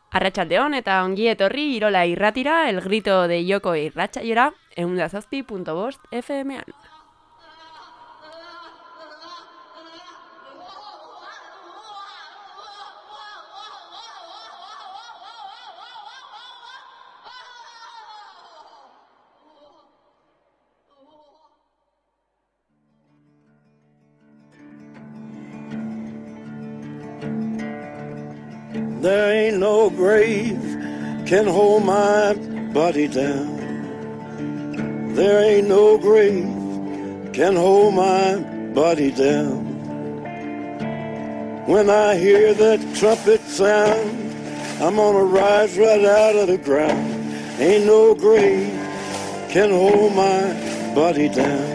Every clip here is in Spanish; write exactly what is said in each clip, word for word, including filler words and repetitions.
Arratsaldeon eta ongi etorri Irola Irratira, El Grito de Yoko irratsaiora, ehun eta zazpi puntu bost F M-an. There ain't no grave can hold my body down. There ain't no grave can hold my body down. When I hear that trumpet sound, I'm gonna rise right out of the ground. Ain't no grave can hold my body down.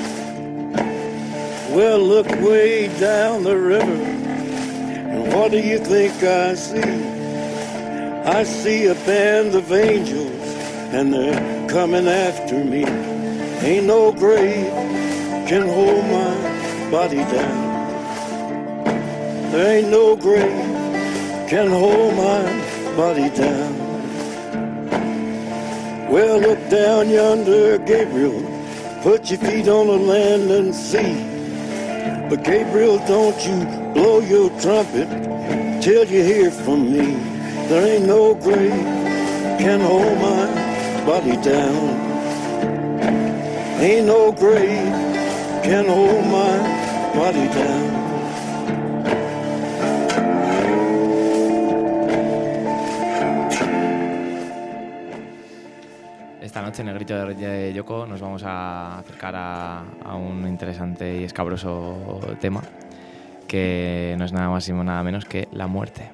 Well, look way down the river. What do you think I see? I see a band of angels and they're coming after me. Ain't no grave can hold my body down. There ain't no grave can hold my body down. Well, look down yonder, Gabriel. Put your feet on the land and see. But Gabriel, don't you blow your trumpet till you hear from me. There ain't no grave can hold my body down. Ain't no grave can hold my body down. Esta noche en el Grito de Yoko nos vamos a acercar a, a un interesante y escabroso tema que no es nada más y nada menos que la muerte.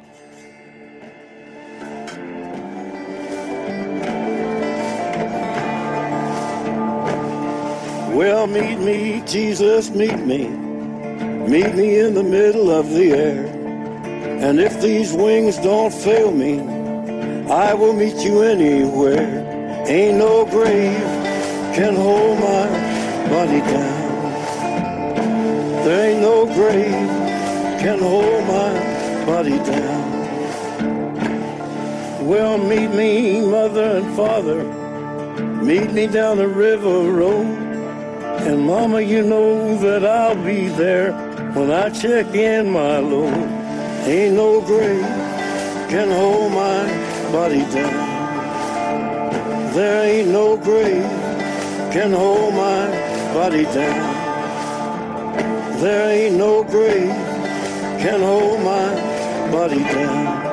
Well, meet me, Jesus, meet me. Meet me in the middle of the air. And if these wings don't fail me, I will meet you anywhere. Ain't no grave can hold my body down. There ain't no grave can hold my body down. Well, meet me, mother and father. Meet me down the river road. And mama, you know that I'll be there when I check in my load. Ain't no grave can hold my body down. There ain't no grave can hold my body down. There ain't no grave can hold my body down.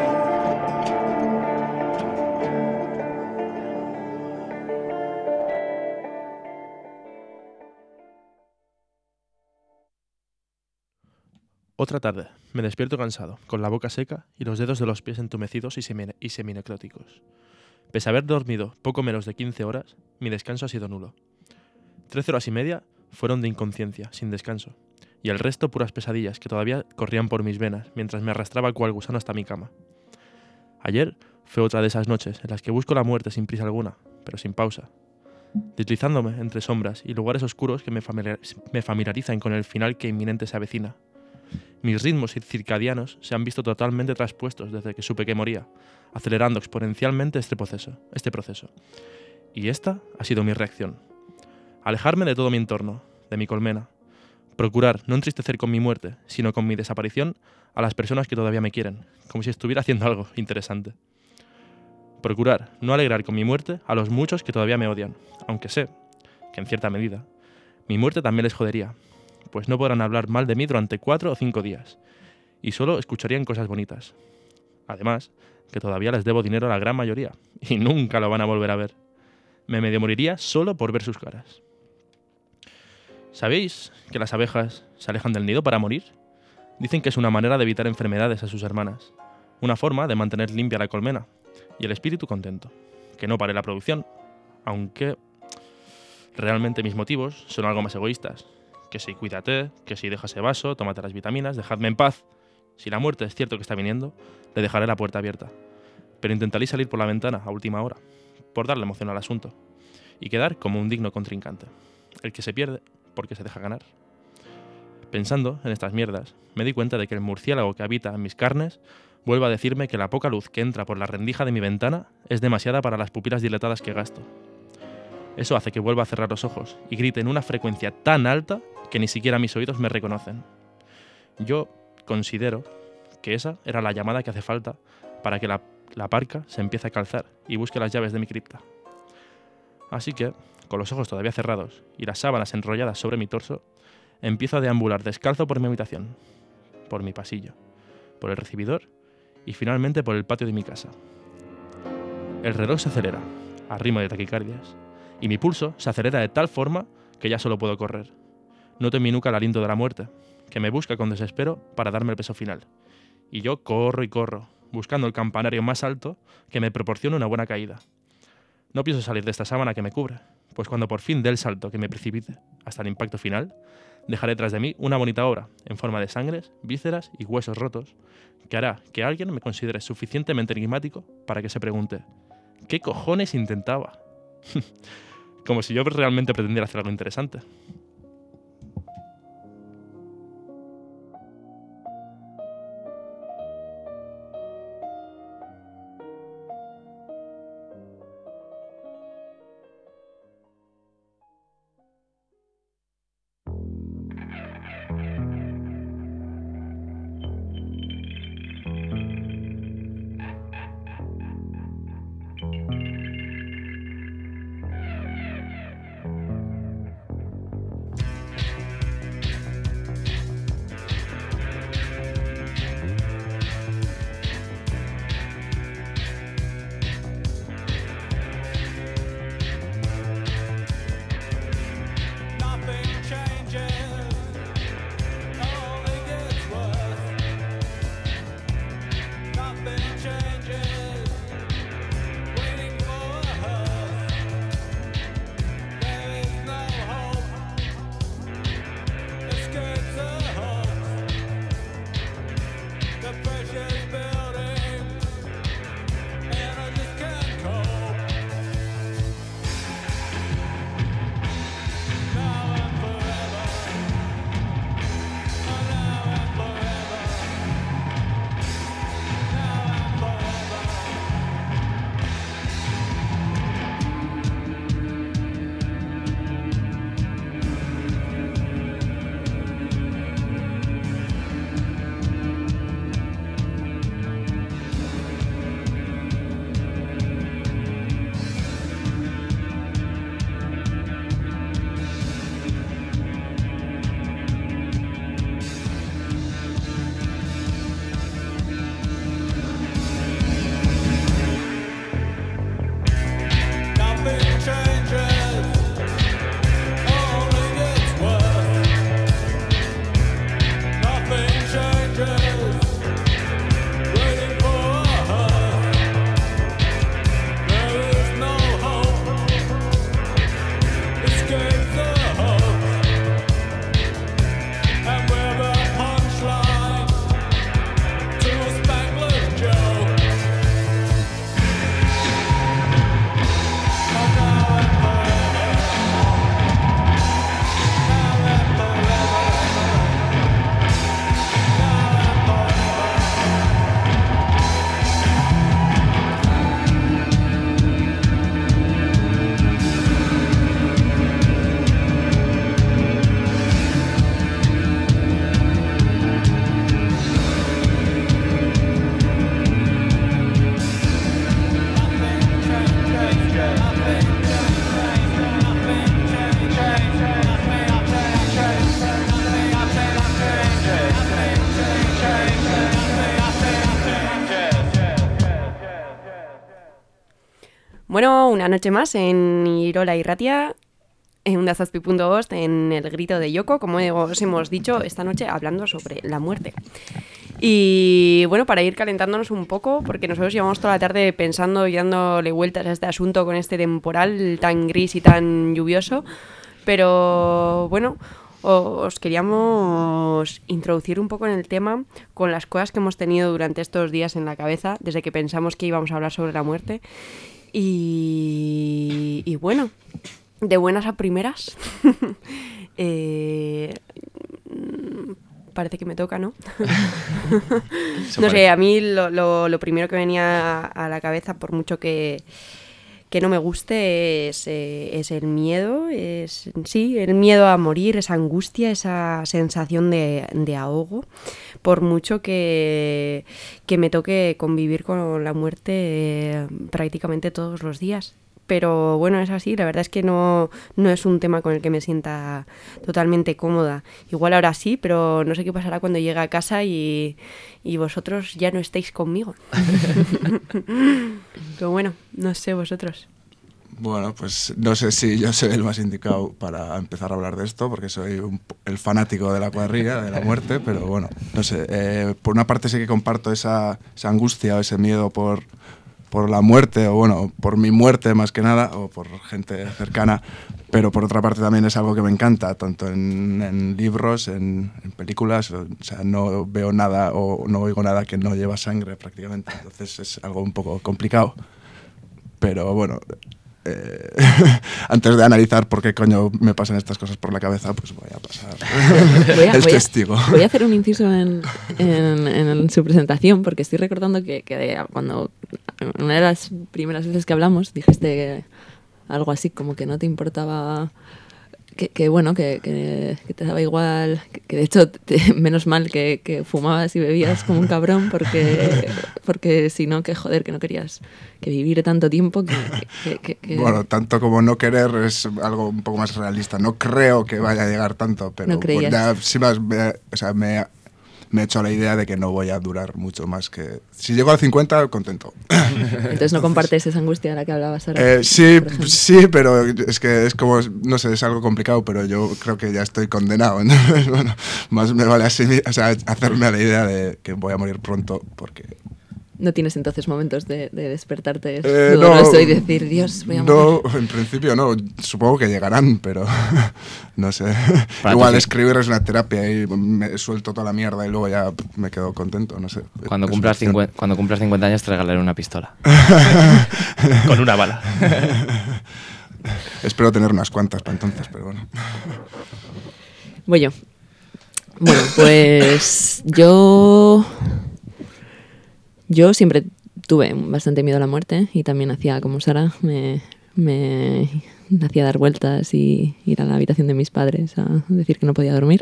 Otra tarde, me despierto cansado, con la boca seca y los dedos de los pies entumecidos y, semi- y seminecróticos. Pese a haber dormido poco menos de quince horas, mi descanso ha sido nulo. Trece horas y media fueron de inconsciencia, sin descanso, y el resto puras pesadillas que todavía corrían por mis venas mientras me arrastraba cual gusano hasta mi cama. Ayer fue otra de esas noches en las que busco la muerte sin prisa alguna, pero sin pausa, deslizándome entre sombras y lugares oscuros que me, familiar- me familiarizan con el final que inminente se avecina. Mis ritmos circadianos se han visto totalmente traspuestos desde que supe que moría, acelerando exponencialmente este proceso, este proceso. Y esta ha sido mi reacción. Alejarme de todo mi entorno, de mi colmena. Procurar no entristecer con mi muerte, sino con mi desaparición a las personas que todavía me quieren, como si estuviera haciendo algo interesante. Procurar no alegrar con mi muerte a los muchos que todavía me odian, aunque sé que en cierta medida mi muerte también les jodería, pues no podrán hablar mal de mí durante cuatro o cinco días, y solo escucharían cosas bonitas. Además, que todavía les debo dinero a la gran mayoría, y nunca lo van a volver a ver. Me medio moriría solo por ver sus caras. ¿Sabéis que las abejas se alejan del nido para morir? Dicen que es una manera de evitar enfermedades a sus hermanas, una forma de mantener limpia la colmena, y el espíritu contento, que no pare la producción, aunque realmente mis motivos son algo más egoístas. Que si cuídate, que si deja ese vaso, tómate las vitaminas, dejadme en paz. Si la muerte es cierto que está viniendo, le dejaré la puerta abierta. Pero intentaré salir por la ventana a última hora, por darle emoción al asunto, y quedar como un digno contrincante, el que se pierde porque se deja ganar. Pensando en estas mierdas, me di cuenta de que el murciélago que habita en mis carnes vuelve a decirme que la poca luz que entra por la rendija de mi ventana es demasiada para las pupilas dilatadas que gasto. Eso hace que vuelva a cerrar los ojos y grite en una frecuencia tan alta que ni siquiera mis oídos me reconocen. Yo considero que esa era la llamada que hace falta para que la, la parca se empiece a calzar y busque las llaves de mi cripta. Así que, con los ojos todavía cerrados y las sábanas enrolladas sobre mi torso, empiezo a deambular descalzo por mi habitación, por mi pasillo, por el recibidor y finalmente por el patio de mi casa. El reloj se acelera, a ritmo de taquicardias, y mi pulso se acelera de tal forma que ya solo puedo correr. Noto en mi nuca el aliento de la muerte, que me busca con desespero para darme el beso final. Y yo corro y corro, buscando el campanario más alto que me proporcione una buena caída. No pienso salir de esta sábana que me cubre, pues cuando por fin dé el salto que me precipite hasta el impacto final, dejaré tras de mí una bonita obra en forma de sangres, vísceras y huesos rotos, que hará que alguien me considere suficientemente enigmático para que se pregunte ¿qué cojones intentaba? Como si yo realmente pretendiera hacer algo interesante. Bueno, una noche más en Irola Irratia, en Onda Zazpi punto bost, en el grito de Yoko, como os hemos dicho, esta noche hablando sobre la muerte. Y bueno, para ir calentándonos un poco, porque nosotros llevamos toda la tarde pensando y dándole vueltas a este asunto con este temporal tan gris y tan lluvioso, pero bueno, os queríamos introducir un poco en el tema con las cosas que hemos tenido durante estos días en la cabeza, desde que pensamos que íbamos a hablar sobre la muerte. Y, y bueno, de buenas a primeras, eh, parece que me toca, ¿no? No sé, a mí lo, lo, lo primero que venía a la cabeza, por mucho que, que no me guste, es, eh, es el miedo, es sí, el miedo a morir, esa angustia, esa sensación de, de ahogo, por mucho que, que me toque convivir con la muerte eh, prácticamente todos los días. Pero bueno, es así, la verdad es que no, no es un tema con el que me sienta totalmente cómoda. Igual ahora sí, pero no sé qué pasará cuando llegue a casa y, y vosotros ya no estéis conmigo. Pero bueno, no sé vosotros. Bueno, pues no sé si yo soy el más indicado para empezar a hablar de esto, porque soy un, el fanático de la cuadrilla, de la muerte, pero bueno, no sé. Eh, por una parte sí que comparto esa, esa angustia o ese miedo por... por la muerte, o bueno, por mi muerte más que nada, o por gente cercana, pero por otra parte también es algo que me encanta, tanto en, en libros, en, en películas, o sea, no veo nada o no oigo nada que no lleva sangre prácticamente, entonces es algo un poco complicado, pero bueno, eh, antes de analizar por qué coño me pasan estas cosas por la cabeza, pues voy a pasar voy a, el voy testigo. A, voy a hacer un inciso en, en, en su presentación, porque estoy recordando que, que cuando una de las primeras veces que hablamos dijiste algo así como que no te importaba, que, que bueno, que, que, que te daba igual, que, que de hecho te, menos mal que, que fumabas y bebías como un cabrón, porque, porque si no, que joder, que no querías que vivir tanto tiempo. Que, que, que, que... Bueno, tanto como no querer es algo un poco más realista. No creo que vaya a llegar tanto, pero no pues ya, sí más, me, o sea, me, me he hecho la idea de que no voy a durar mucho más que... Si llego a cincuenta, contento. Entonces no compartes esa angustia de la que hablabas ahora. Eh, sí, sí, pero es que es como, no sé, es algo complicado, pero yo creo que ya estoy condenado. Entonces, bueno, más me vale así, o sea, hacerme a la idea de que voy a morir pronto, porque... ¿No tienes entonces momentos de, de despertarte eh, doloroso no, y decir, Dios, voy a no, morir? en principio no. Supongo que llegarán, pero no sé. Para Igual ti, escribir es una terapia y me suelto toda la mierda y luego ya me quedo contento, no sé. Cuando es cumplas, cincuenta, cuando cumplas cincuenta años te regalaré una pistola. Con una bala. Espero tener unas cuantas para entonces, pero bueno. Voy yo. Bueno, pues yo... Yo siempre tuve bastante miedo a la muerte y también hacía como Sara, me, me hacía dar vueltas y ir a la habitación de mis padres a decir que no podía dormir.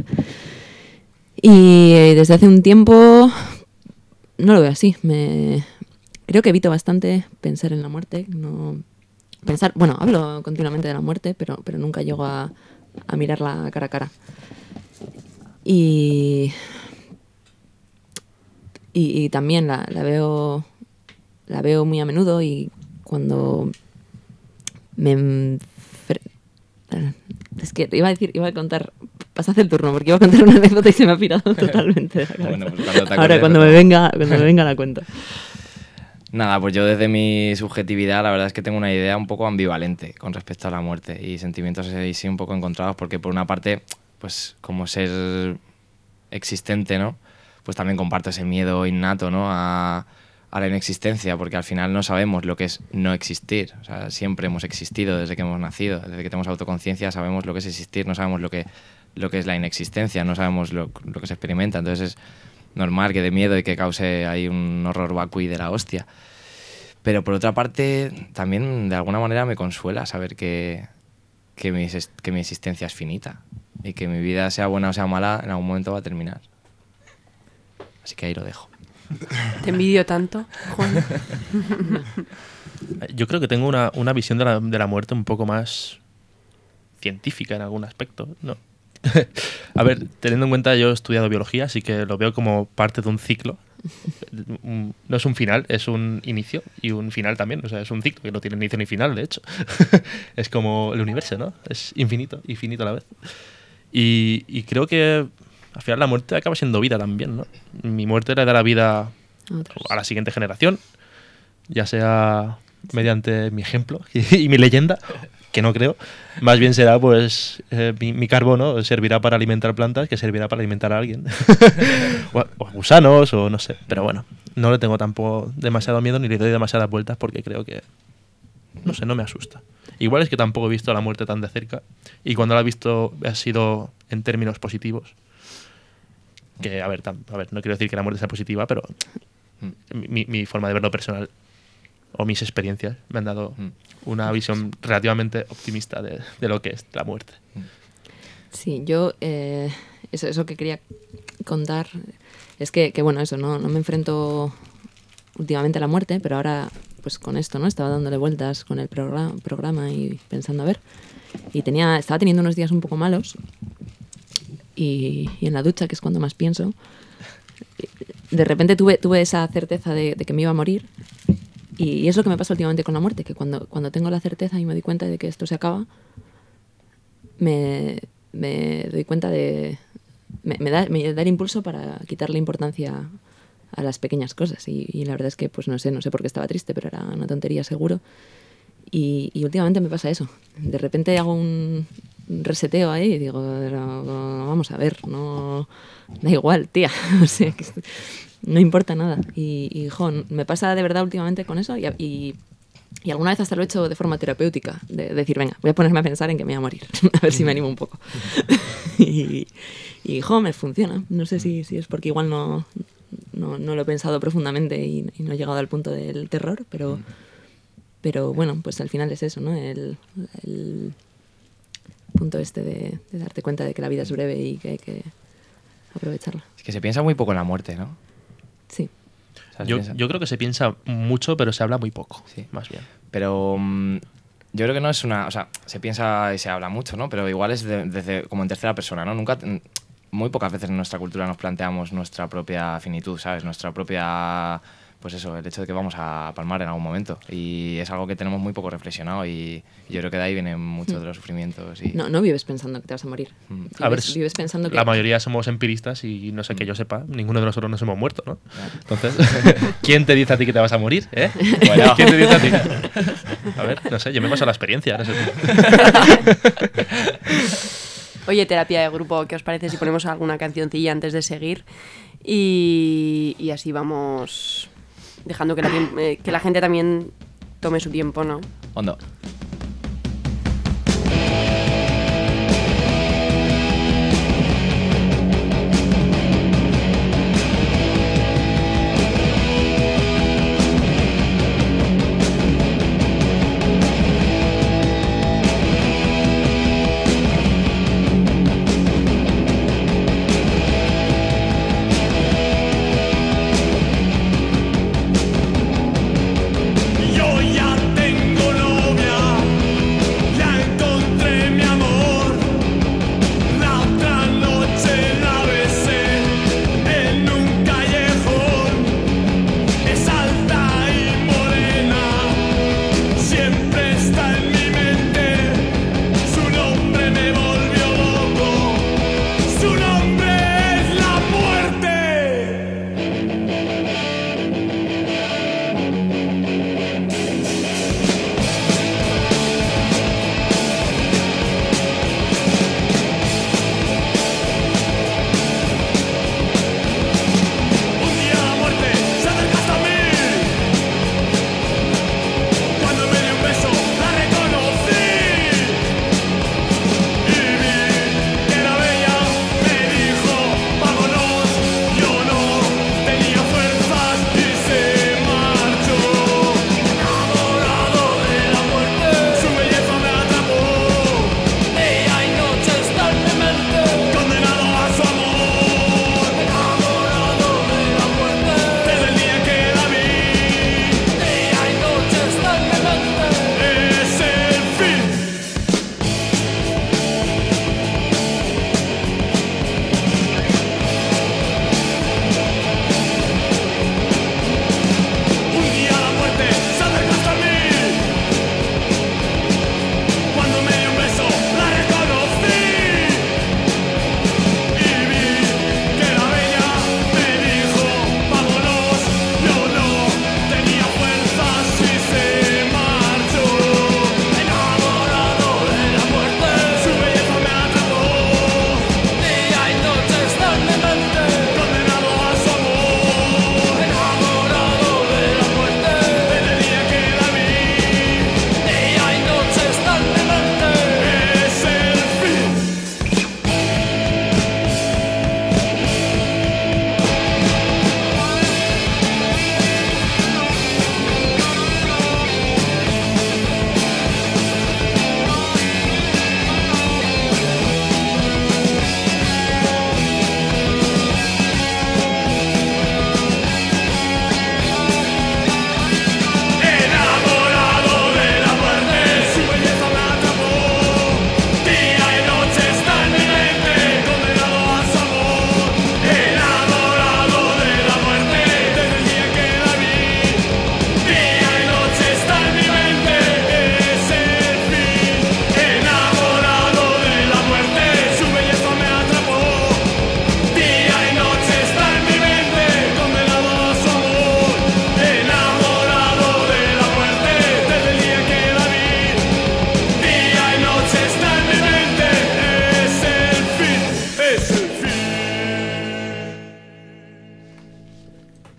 Y desde hace un tiempo no lo veo así. Me, creo que evito bastante pensar en la muerte. No, pensar, bueno, hablo continuamente de la muerte, pero, pero nunca llego a, a mirarla cara a cara. Y... Y, y también la, la veo la veo muy a menudo y cuando me... Es que iba a decir, iba a contar... Pasad el turno, porque iba a contar una anécdota y se me ha pirado totalmente de la cabeza. Bueno, pues cuando te acuerdes, ahora, cuando me, venga, cuando me venga la cuento. Nada, pues yo desde mi subjetividad la verdad es que tengo una idea un poco ambivalente con respecto a la muerte y sentimientos así sí un poco encontrados, porque por una parte, pues como ser existente, ¿no? Pues también comparto ese miedo innato, ¿no? a, a la inexistencia, porque al final no sabemos lo que es no existir. O sea, siempre hemos existido desde que hemos nacido, desde que tenemos autoconciencia sabemos lo que es existir, no sabemos lo que, lo que es la inexistencia, no sabemos lo, lo que se experimenta. Entonces es normal que dé miedo y que cause ahí un horror vacui de la hostia. Pero por otra parte, también de alguna manera me consuela saber que, que, mi, que mi existencia es finita y que mi vida, sea buena o sea mala, en algún momento va a terminar. Así que ahí lo dejo. Te envidio tanto, Juan. Yo creo que tengo una, una visión de la, de la muerte un poco más científica en algún aspecto, ¿no? A ver, teniendo en cuenta, yo he estudiado biología, así que lo veo como parte de un ciclo. No es un final, es un inicio y un final también. O sea, es un ciclo que no tiene inicio ni final, de hecho. Es como el universo, ¿no? Es infinito y finito a la vez. Y, y creo que al final la muerte acaba siendo vida también, ¿no? Mi muerte le da la vida a la siguiente generación, ya sea mediante mi ejemplo y, y mi leyenda, que no creo. Más bien será, pues, eh, mi, mi carbono servirá para alimentar plantas, que servirá para alimentar a alguien. o, a, o a gusanos, o no sé. Pero bueno, no le tengo tampoco demasiado miedo ni le doy demasiadas vueltas porque creo que, no sé, no me asusta. Igual es que tampoco he visto la muerte tan de cerca y cuando la he visto ha sido en términos positivos. Que, a ver, tam- a ver, no quiero decir que la muerte sea positiva, pero mi, mi forma de verlo personal o mis experiencias me han dado una visión relativamente optimista de, de lo que es la muerte. Sí, yo eh, eso, eso que quería contar es que, que bueno, eso, no, no me enfrento últimamente a la muerte, pero ahora pues con esto, ¿no? Estaba dándole vueltas con el programa, programa y pensando a ver. Y tenía, estaba teniendo unos días un poco malos y, y en la ducha, que es cuando más pienso, de repente tuve, tuve esa certeza de, de que me iba a morir. Y es lo que me pasa últimamente con la muerte, que cuando, cuando tengo la certeza y me doy cuenta de que esto se acaba, me, me doy cuenta de... Me, me, da, me da el impulso para quitarle importancia a las pequeñas cosas. Y, y la verdad es que, pues no sé, no sé por qué estaba triste, pero era una tontería seguro. Y, y últimamente me pasa eso. De repente hago un reseteo ahí y digo, pero, vamos a ver, no... Da igual, tía. O sea, que no importa nada. Y, y jo, me pasa de verdad últimamente con eso y, y, y alguna vez hasta lo he hecho de forma terapéutica, de, de decir, venga, voy a ponerme a pensar en que me voy a morir, a ver si me animo un poco. y, y jo, me funciona. No sé si, si es porque igual no, no, no lo he pensado profundamente y, y no he llegado al punto del terror, pero, pero bueno, pues al final es eso, ¿no? El, el punto este de, de darte cuenta de que la vida es breve y que hay que aprovecharla. Es que se piensa muy poco en la muerte, ¿no? Sí. O sea, se Yo, piensa- yo creo que se piensa mucho, pero se habla muy poco, Sí. más bien. Pero mm, yo creo que no es una... O sea, se piensa y se habla mucho, ¿no? Pero igual es de- desde como en tercera persona, ¿no? Nunca... mm, Muy pocas veces en nuestra cultura nos planteamos nuestra propia finitud, ¿sabes? Nuestra propia... Pues eso, el hecho de que vamos a palmar en algún momento. Y es algo que tenemos muy poco reflexionado y yo creo que de ahí vienen muchos de los sufrimientos. Y... No, no vives pensando que te vas a morir. Mm. Vives, A ver, vives pensando que... La mayoría somos empiristas y no sé que yo sepa, ninguno de nosotros nos hemos muerto, ¿no? Ya. Entonces, ¿quién te dice a ti que te vas a morir? ¿Eh? Bueno. ¿Quién te dice a ti? A ver, no sé, yo me paso la experiencia, no sé tú. Oye, terapia de grupo, ¿qué os parece si ponemos alguna cancioncilla antes de seguir? Y, y así vamos dejando que la, tiemp- eh, que la gente también tome su tiempo, ¿no? Hondo. Yo ya tengo novia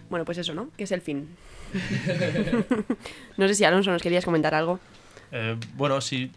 Bueno, pues eso, ¿no? Que es el fin. No sé si, Alonso, nos querías comentar algo. Eh, bueno, sí.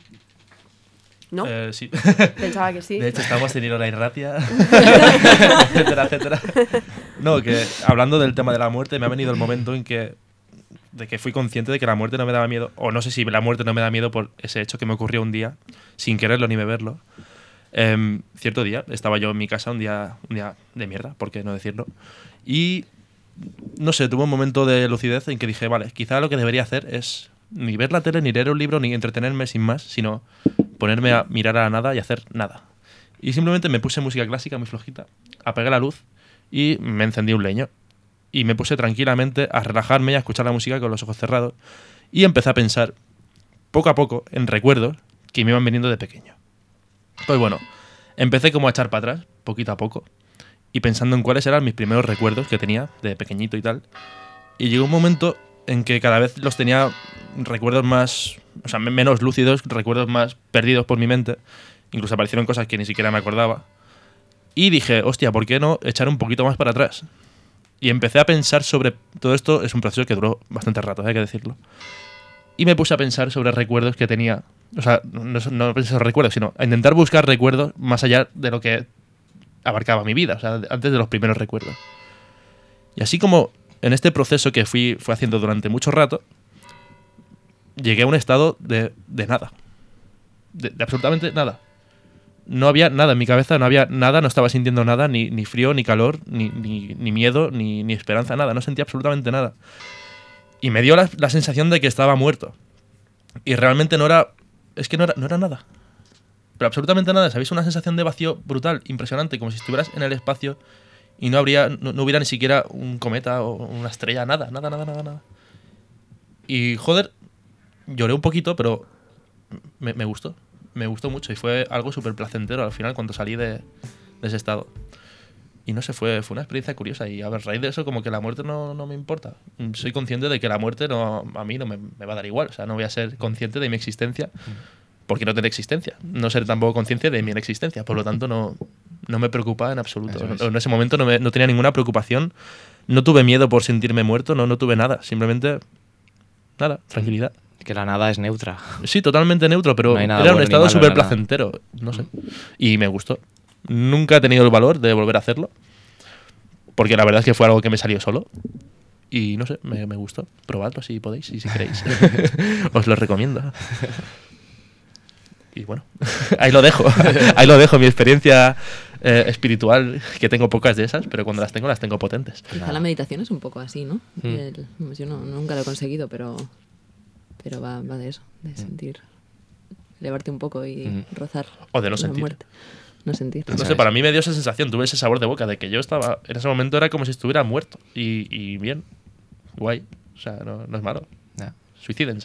¿No? Eh, sí. Pensaba que sí. De hecho, estamos teniendo la irratia, etcétera, etcétera. No, que hablando del tema de la muerte, me ha venido el momento en que de que fui consciente de que la muerte no me daba miedo, o no sé si la muerte no me da miedo por ese hecho que me ocurrió un día, sin quererlo ni beberlo. Eh, cierto día, estaba yo en mi casa, un día, un día de mierda, por qué no decirlo, y no sé, tuve un momento de lucidez en que dije, vale, quizá lo que debería hacer es ni ver la tele, ni leer un libro, ni entretenerme sin más, sino ponerme a mirar a la nada y hacer nada. Y simplemente me puse música clásica muy flojita, apagué la luz y me encendí un leño. Y me puse tranquilamente a relajarme y a escuchar la música con los ojos cerrados. Y empecé a pensar, poco a poco, en recuerdos que me iban viniendo de pequeño. Pues bueno, empecé como a echar para atrás, poquito a poco, y pensando en cuáles eran mis primeros recuerdos que tenía de pequeñito y tal. Y llegó un momento en que cada vez los tenía recuerdos más, o sea, menos lúcidos, recuerdos más perdidos por mi mente. Incluso aparecieron cosas que ni siquiera me acordaba. Y dije, hostia, ¿por qué no echar un poquito más para atrás? Y empecé a pensar sobre todo esto. Es un proceso que duró bastante rato, hay que decirlo. Y me puse a pensar sobre recuerdos que tenía. O sea, no, no pensé en recuerdos, sino a intentar buscar recuerdos más allá de lo que abarcaba mi vida, o sea, antes de los primeros recuerdos. Y así como en este proceso que fui, fui haciendo durante mucho rato, llegué a un estado de, de nada. De, de absolutamente nada. No había nada en mi cabeza, no había nada, no estaba sintiendo nada, ni, ni frío, ni calor, ni, ni, ni miedo, ni, ni esperanza, nada. No sentía absolutamente nada. Y me dio la, la sensación de que estaba muerto. Y realmente no era... Es que no era, no era nada. Pero absolutamente nada. ¿Sabéis? Una sensación de vacío brutal, impresionante, como si estuvieras en el espacio y no, habría, no, no hubiera ni siquiera un cometa o una estrella, nada, nada, nada, nada, nada. Y joder, lloré un poquito, pero me, me gustó. Me gustó mucho y fue algo súper placentero al final cuando salí de, de ese estado. Y no sé, fue, fue una experiencia curiosa. Y a ver, a raíz de eso, como que la muerte no, no me importa. Soy consciente de que la muerte no, a mí no me, me va a dar igual. O sea, no voy a ser consciente de mi existencia porque no tengo existencia. No ser tampoco consciente de mi inexistencia. Por lo tanto, no, no me preocupa en absoluto. En, en ese momento no, me, no tenía ninguna preocupación. No tuve miedo por sentirme muerto. No, no tuve nada. Simplemente, nada, tranquilidad. Que la nada es neutra. Sí, totalmente neutro, pero No hay nada era un bueno ni estado malo, súper era nada. placentero. No sé. Y me gustó. Nunca he tenido el valor de volver a hacerlo. Porque la verdad es que fue algo que me salió solo. Y no sé, me, me gustó. Probadlo si podéis y si queréis. Os lo recomiendo. Y bueno, ahí lo dejo. Ahí lo dejo, mi experiencia eh, espiritual, que tengo pocas de esas, pero cuando las tengo, las tengo potentes. Quizá la meditación es un poco así, ¿no? Mm. El- yo no, nunca lo he conseguido, pero, pero va, va de eso, de sentir, elevarte un poco y Mm. rozar O de no la sentir. muerte. No sentir. No Eso sé, es. para mí me dio esa sensación, tuve ese sabor de boca de que yo estaba, en ese momento era como si estuviera muerto. Y, y bien, guay. O sea, no, no es malo. Ya. Suicídense.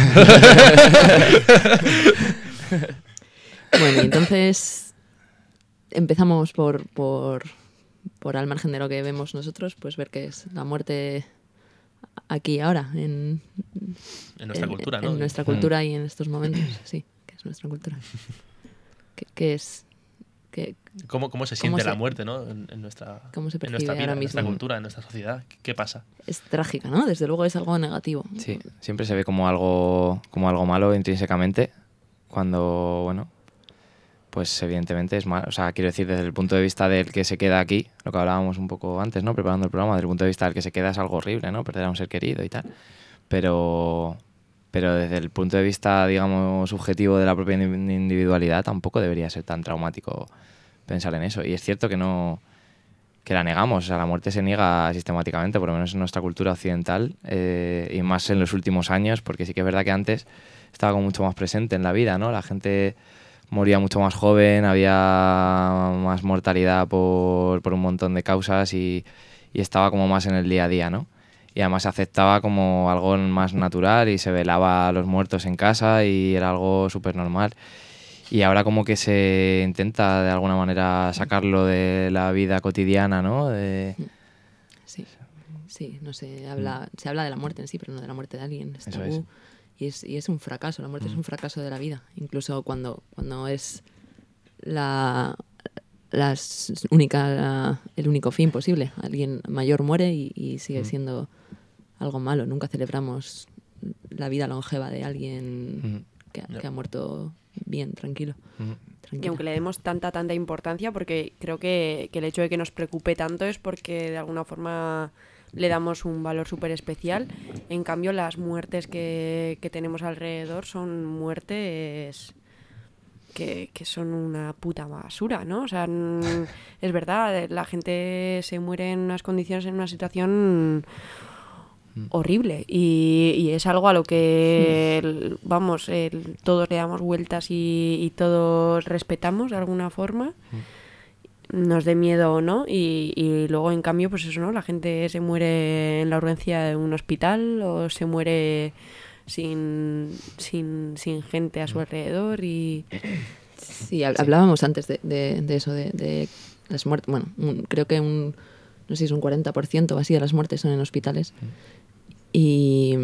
Bueno, y entonces empezamos por, por, por al margen de lo que vemos nosotros, pues ver qué es la muerte aquí y ahora, en, En nuestra en- cultura, ¿no? En nuestra cultura y en estos momentos, sí, que es nuestra cultura. ¿Qué, qué es? ¿Qué, ¿Cómo, cómo se ¿Cómo siente se- la muerte, ¿no? En, en nuestra, cómo se en nuestra percibe vida, ahora en nuestra mismo? cultura, en nuestra sociedad. ¿Qué, qué pasa? Es trágica, ¿no? Desde luego es algo negativo. Sí, siempre se ve como algo, como algo malo intrínsecamente, cuando, bueno, pues evidentemente es malo. O sea, quiero decir, desde el punto de vista del que se queda aquí, lo que hablábamos un poco antes, ¿no? Preparando el programa, desde el punto de vista del que se queda es algo horrible, ¿no? Perder a un ser querido y tal. Pero, pero desde el punto de vista, digamos, subjetivo de la propia indi- individualidad, tampoco debería ser tan traumático pensar en eso. Y es cierto que no... que la negamos, o sea, la muerte se niega sistemáticamente, por lo menos en nuestra cultura occidental, eh, y más en los últimos años, porque sí que es verdad que antes estaba como mucho más presente en la vida, ¿no? La gente moría mucho más joven, había más mortalidad por, por un montón de causas y, y estaba como más en el día a día, ¿no? Y además se aceptaba como algo más natural y se velaba a los muertos en casa y era algo súper normal. Y ahora como que se intenta de alguna manera sacarlo de la vida cotidiana, ¿no? De... Sí, sí, no se habla, se habla de la muerte en sí, pero no de la muerte de alguien. Es Eso tabú. es. Y es, y es un fracaso, la muerte es un fracaso de la vida. Incluso cuando, cuando es la, las única, el único fin posible. Alguien mayor muere y, y sigue siendo algo malo. Nunca celebramos la vida longeva de alguien que, ha- que ha muerto bien, tranquilo. Y tranquila. aunque le demos tanta, tanta importancia, porque creo que, que el hecho de que nos preocupe tanto es porque de alguna forma le damos un valor súper especial. En cambio, las muertes que, que tenemos alrededor son muertes que, que son una puta basura, ¿no? O sea, n- es verdad, la gente se muere en unas condiciones, en una situación horrible y, y es algo a lo que el- vamos el- todos le damos vueltas y, y todos respetamos de alguna forma, nos dé miedo o no, y, y luego en cambio pues eso, ¿no? La gente se muere en la urgencia de un hospital o se muere sin, sin, sin gente a su alrededor y Sí, hab- hablábamos antes de, de- de eso, de, de las muertes. Bueno, un- creo que un, no sé si es un cuarenta por ciento o así de las muertes son en hospitales. Y,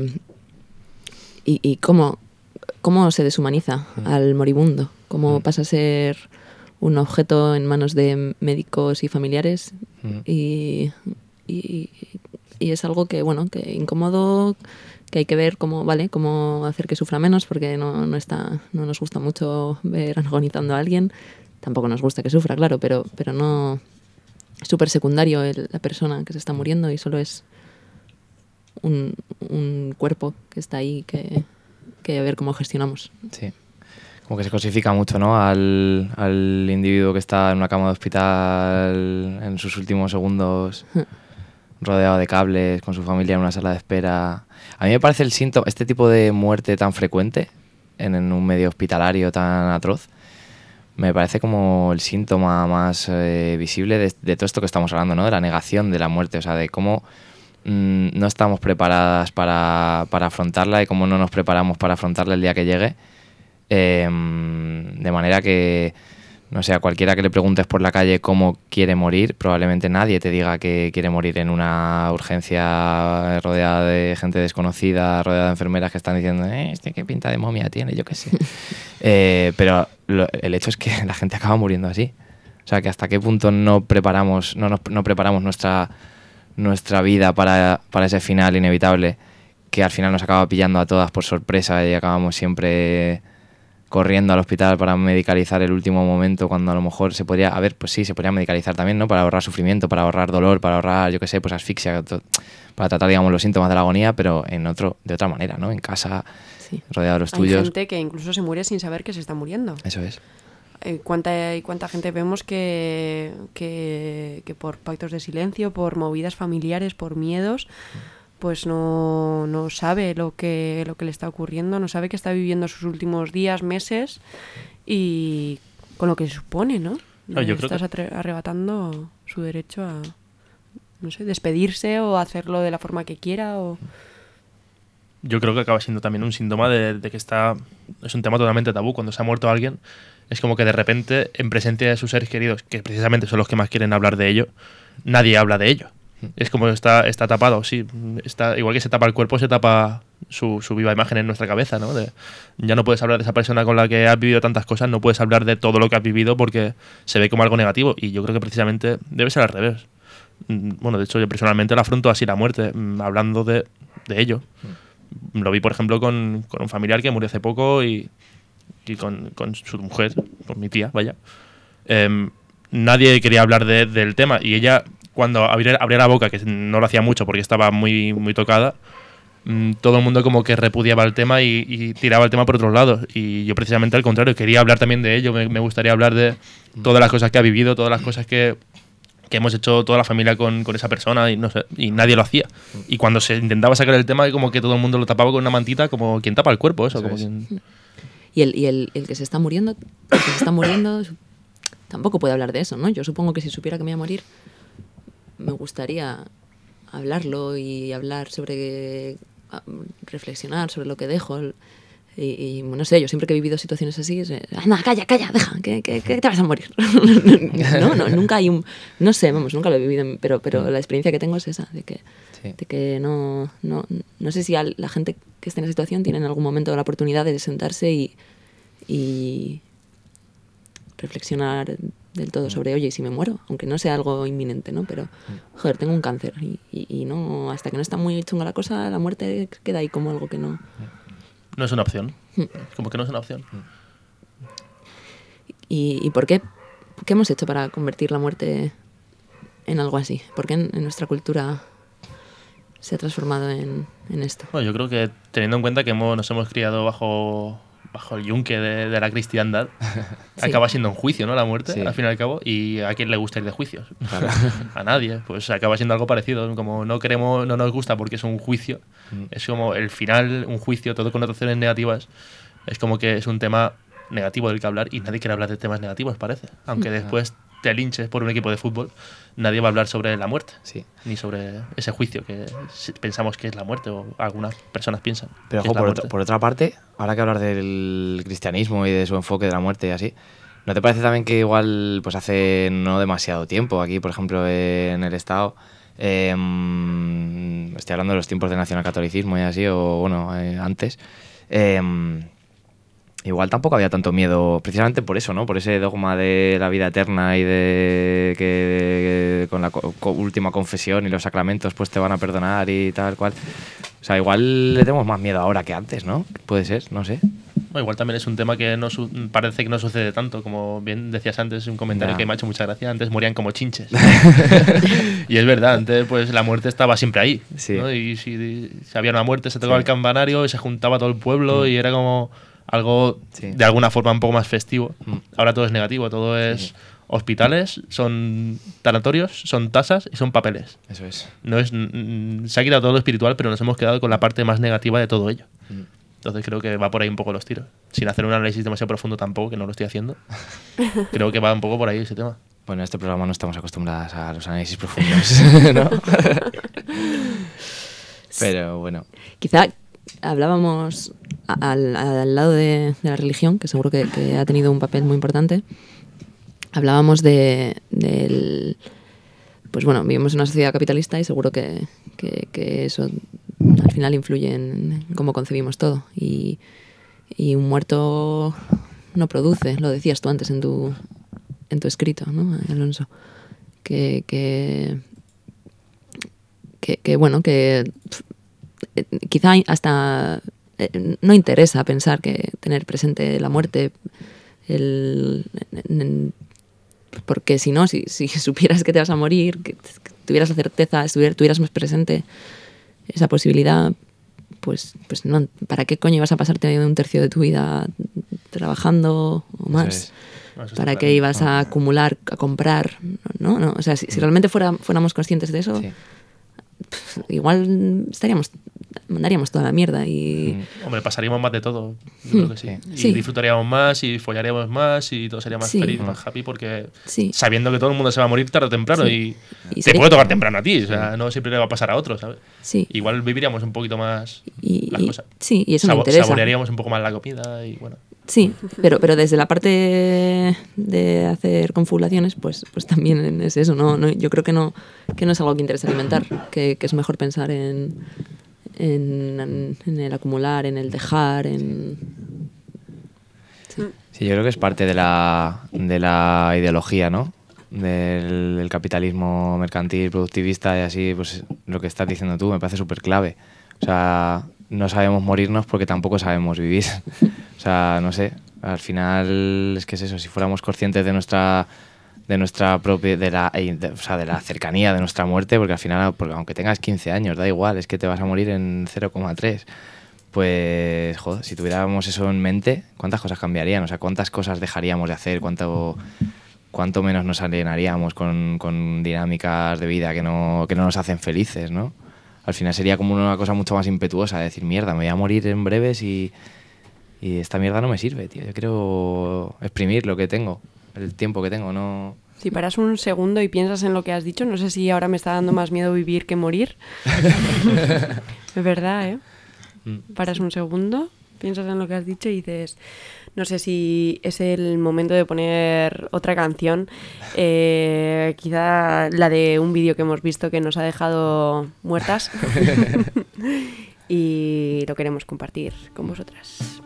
y, y cómo, cómo se deshumaniza al moribundo, cómo pasa a ser un objeto en manos de médicos y familiares. Y, y, y es algo que, bueno, que incómodo, que hay que ver cómo, vale, cómo hacer que sufra menos, porque no, no está, no nos gusta mucho ver agonizando a alguien. Tampoco nos gusta que sufra, claro, pero, pero no es súper secundario el- la persona que se está muriendo y solo es un, un cuerpo que está ahí que, que a ver cómo gestionamos. Sí. Como que se cosifica mucho, ¿no? Al, al individuo que está en una cama de hospital en sus últimos segundos, rodeado de cables, con su familia en una sala de espera. A mí me parece el síntoma, este tipo de muerte tan frecuente en, en un medio hospitalario tan atroz, me parece como el síntoma más eh, visible de, de todo esto que estamos hablando, ¿no? De la negación de la muerte, o sea, de cómo mm, no estamos preparadas para, para afrontarla y cómo no nos preparamos para afrontarla el día que llegue. Eh, de manera que, no sé, a cualquiera que le preguntes por la calle cómo quiere morir, probablemente nadie te diga que quiere morir en una urgencia rodeada de gente desconocida, rodeada de enfermeras que están diciendo, eh, este qué pinta de momia tiene, yo qué sé. eh, pero lo, el hecho es que la gente acaba muriendo así. O sea, que hasta qué punto no preparamos, no, nos, no preparamos nuestra, nuestra vida para, para ese final inevitable, que al final nos acaba pillando a todas por sorpresa y acabamos siempre corriendo al hospital para medicalizar el último momento, cuando a lo mejor se podría, a ver, pues sí, se podría medicalizar también, ¿no? Para ahorrar sufrimiento, para ahorrar dolor, para ahorrar, yo qué sé, pues asfixia, to- para tratar, digamos, los síntomas de la agonía, pero en otro, de otra manera, ¿no? En casa, Sí. rodeado de los hay tuyos. gente que incluso se muere sin saber que se está muriendo. Eso es. Eh, ¿Cuánta, y cuánta gente vemos que, que, que por pactos de silencio, por movidas familiares, por miedos, pues no, no sabe lo que, lo que le está ocurriendo, no sabe que está viviendo sus últimos días, meses y con lo que se supone, ¿no? Claro, yo Le creo estás atre- arrebatando su derecho a, no sé, despedirse o hacerlo de la forma que quiera o... Yo creo que acaba siendo también un síntoma de, de que está es un tema totalmente tabú. Cuando se ha muerto alguien, es como que de repente, en presencia de sus seres queridos, que precisamente son los que más quieren hablar de ello, nadie habla de ello. Es como está, está tapado, sí. Está, igual que se tapa el cuerpo, se tapa su, su viva imagen en nuestra cabeza, ¿no? De, ya no puedes hablar de esa persona con la que has vivido tantas cosas, no puedes hablar de todo lo que has vivido porque se ve como algo negativo. Y yo creo que precisamente debe ser al revés. Mm, Bueno, de hecho, yo personalmente la afronto así la muerte, mm, hablando de, de ello. Lo vi, por ejemplo, con, con un familiar que murió hace poco y, y con, con su mujer, con mi tía, vaya. Em, nadie quería hablar de- del tema y ella, cuando abría, abría la boca, que no lo hacía mucho porque estaba muy, muy tocada, mm, todo el mundo como que repudiaba el tema y, y tiraba el tema por otros lados. Y yo precisamente al contrario, quería hablar también de ello, me, me gustaría hablar de todas las cosas que ha vivido, todas las cosas que, que hemos hecho toda la familia con, con esa persona y no sé, y nadie lo hacía. Y cuando se intentaba sacar el tema, como que todo el mundo lo tapaba con una mantita, como quien tapa el cuerpo, eso, Eso como es. quien... Y el, y el, el que se está muriendo, el que se está muriendo tampoco puede hablar de eso, ¿no? Yo supongo que si supiera que me iba a morir, me gustaría hablarlo y hablar sobre, ah, reflexionar sobre lo que dejo. Y, y no sé, yo siempre que he vivido situaciones así, es, anda, calla, calla, deja, que, que, que te vas a morir. no, no, nunca hay un, no sé, vamos, nunca lo he vivido, pero, pero la experiencia que tengo es esa, de que, Sí. de que no, no, no sé si a la gente que está en esa situación tiene en algún momento la oportunidad de sentarse y, y reflexionar del todo sobre, oye, ¿y si me muero? Aunque no sea algo inminente, ¿no? Pero, joder, tengo un cáncer y, y, y no, hasta que no está muy chunga la cosa, la muerte queda ahí como algo que no... No es una opción. Como que no es una opción. ¿Y, y por qué? ¿Qué hemos hecho para convertir la muerte en algo así? ¿Por qué en, en nuestra cultura se ha transformado en, en esto? Bueno, yo creo que teniendo en cuenta que hemos, nos hemos criado bajo, bajo el yunque de, de la cristiandad, Sí. acaba siendo un juicio, ¿no? La muerte, Sí. al fin y al cabo. ¿Y a quién le gusta ir de juicios? Claro. A nadie. Pues acaba siendo algo parecido. Como no queremos, no nos gusta porque es un juicio, Mm. es como el final, un juicio, todo con connotaciones negativas. Es como que es un tema negativo del que hablar y nadie quiere hablar de temas negativos, parece. Aunque después te linches por un equipo de fútbol, nadie va a hablar sobre la muerte. Sí. Ni sobre ese juicio que si- pensamos que es la muerte o algunas personas piensan. Pero que ojo, es la por, muerte. otra- por otra parte, ahora que hablar del cristianismo y de su enfoque de la muerte y así, ¿no te parece también que igual pues hace no demasiado tiempo, aquí por ejemplo en el Estado, eh, estoy hablando de los tiempos del nacionalcatolicismo y así, o bueno, eh, antes, eh, igual tampoco había tanto miedo, precisamente por eso, ¿no? Por ese dogma de la vida eterna y de que con la co- co- última confesión y los sacramentos pues te van a perdonar y tal cual. O sea, igual le tenemos más miedo ahora que antes, ¿no? Puede ser, no sé. Bueno, igual también es un tema que no su- parece que no sucede tanto, como bien decías antes, un comentario Ya. que me ha hecho mucha gracia, antes morían como chinches. Y es verdad, antes pues la muerte estaba siempre ahí, Sí. ¿no? Y si, si había una muerte se tocaba Sí. el campanario y se juntaba todo el pueblo y era como algo Sí. de alguna forma un poco más festivo. Mm. Ahora todo es negativo, todo es Sí. hospitales, son tanatorios, son tasas y son papeles. Eso es. No es, mm, se ha quitado todo lo espiritual, pero nos hemos quedado con la parte más negativa de todo ello. Mm. Entonces creo que va por ahí un poco los tiros. Sin hacer un análisis demasiado profundo tampoco, que no lo estoy haciendo. Creo que va un poco por ahí ese tema. Bueno, en este programa no estamos acostumbrados a los análisis profundos, ¿no? Pero bueno. Quizá hablábamos a- al, al lado de, de la religión, que seguro que, que ha tenido un papel muy importante. Hablábamos de del pues bueno, vivimos en una sociedad capitalista y seguro que, que, que eso al final influye en, en cómo concebimos todo. Y, y un muerto no produce, lo decías tú antes en tu, en tu escrito, ¿no, Alonso? Que, que, que, que bueno, que pf, eh, quizá hasta eh, no interesa pensar que tener presente la muerte, el, en- en- porque si no, si, si supieras que te vas a morir, que, que tuvieras la certeza, estuvier- tuvieras más presente esa posibilidad, pues, pues no, ¿para qué coño ibas a pasarte un tercio de tu vida trabajando o más? Eso es. No, eso está ¿Para claro. qué ibas a acumular, a comprar? No, no, o sea, si, si realmente fuera, fuéramos conscientes de eso, Sí. igual estaríamos, mandaríamos toda la mierda y... Mm. Hombre, pasaríamos más de todo. Yo creo que sí. Sí. Y Sí. disfrutaríamos más y follaríamos más y todo sería más Sí. feliz, más happy, porque Sí. sabiendo que todo el mundo se va a morir tarde o temprano Sí. y, Y te sería- puede tocar temprano a ti, o sea, no siempre le va a pasar a otros, ¿sabes? Sí. Igual viviríamos un poquito más Y, las y- cosas. sí, y eso me Sabo- interesa. Saborearíamos un poco más la comida y bueno. Sí, pero, pero desde la parte de hacer confabulaciones, pues, pues también es eso. No, no, yo creo que no, que no es algo que interesa alimentar, que, que es mejor pensar en, en, en el acumular, en el dejar, en... Sí, yo creo que es parte de la, de la ideología, ¿no? Del, del capitalismo mercantil, productivista y así, pues lo que estás diciendo tú me parece súper clave. O sea, no sabemos morirnos porque tampoco sabemos vivir. O sea, no sé, al final es que es eso, si fuéramos conscientes de nuestra de nuestra propia, de la, de, o sea, de la cercanía de nuestra muerte, porque al final, porque aunque tengas quince años, da igual, es que te vas a morir en cero coma tres. Pues, joder, si tuviéramos eso en mente, ¿cuántas cosas cambiarían? O sea, ¿cuántas cosas dejaríamos de hacer? ¿Cuánto, cuánto menos nos alienaríamos con, con dinámicas de vida que no, que no nos hacen felices, ¿no? Al final sería como una cosa mucho más impetuosa, de decir, mierda, me voy a morir en breves y, y esta mierda no me sirve, tío. Yo quiero exprimir lo que tengo, el tiempo que tengo, no... Si paras un segundo y piensas en lo que has dicho, no sé si ahora me está dando más miedo vivir que morir. Es verdad, ¿eh? Paras un segundo, piensas en lo que has dicho y dices, no sé si es el momento de poner otra canción, eh, quizá la de un vídeo que hemos visto que nos ha dejado muertas y lo queremos compartir con vosotras.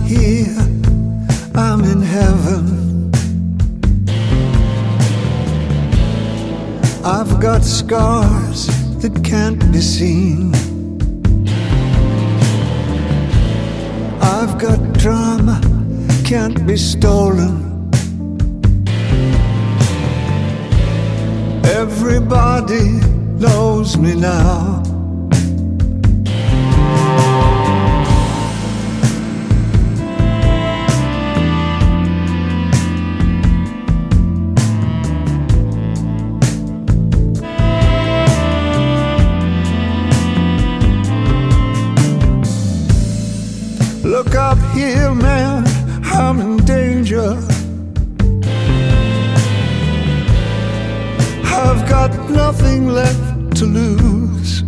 here, I'm in heaven. I've got scars that can't be seen. I've got drama, can't be stolen. Everybody knows me now. Look up here, man, I'm in danger. I've got nothing left to lose.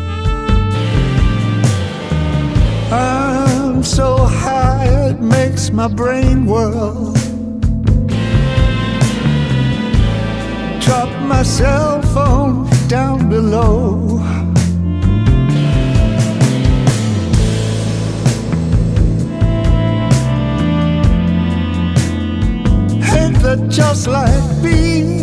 I'm so high it makes my brain whirl. Drop my cell phone down below. Ain't that just like me?